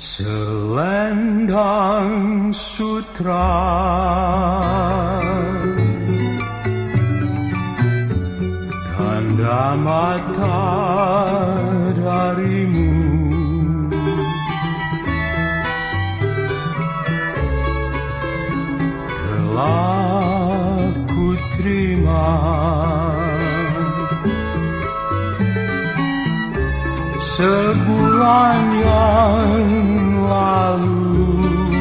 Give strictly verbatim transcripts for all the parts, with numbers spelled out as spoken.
Selendang sutra tanda mata darimu, telah ku terima. Sebulan yang lalu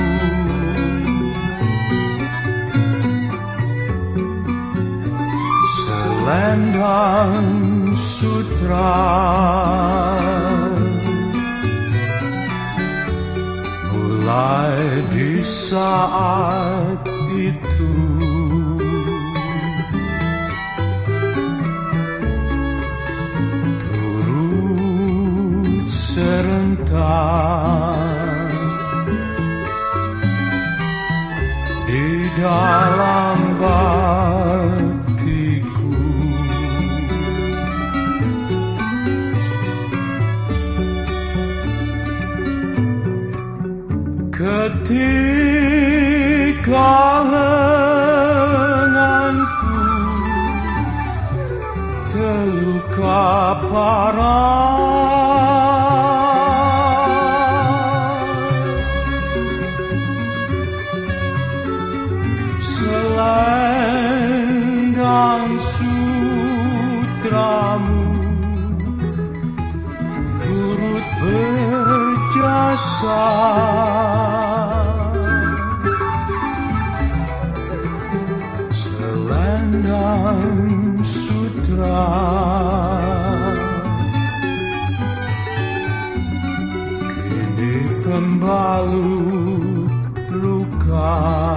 selendang sutra mulai di saat itu serentak di dalam batiku. Ketika lenganku terluka parah, selendang sutramu turut berjasa. Selendang sutra kini pembalut luka.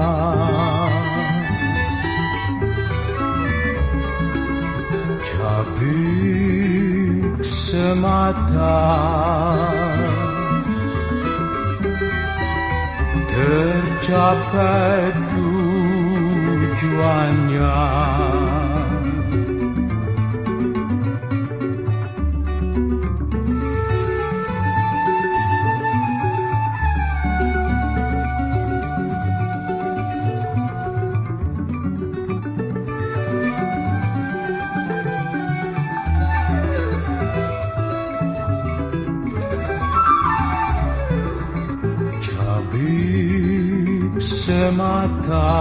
Cabik semata tercapai tujuannya. Cabik semata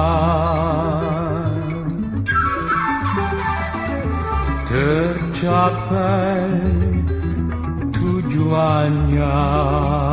tercapai tujuannya.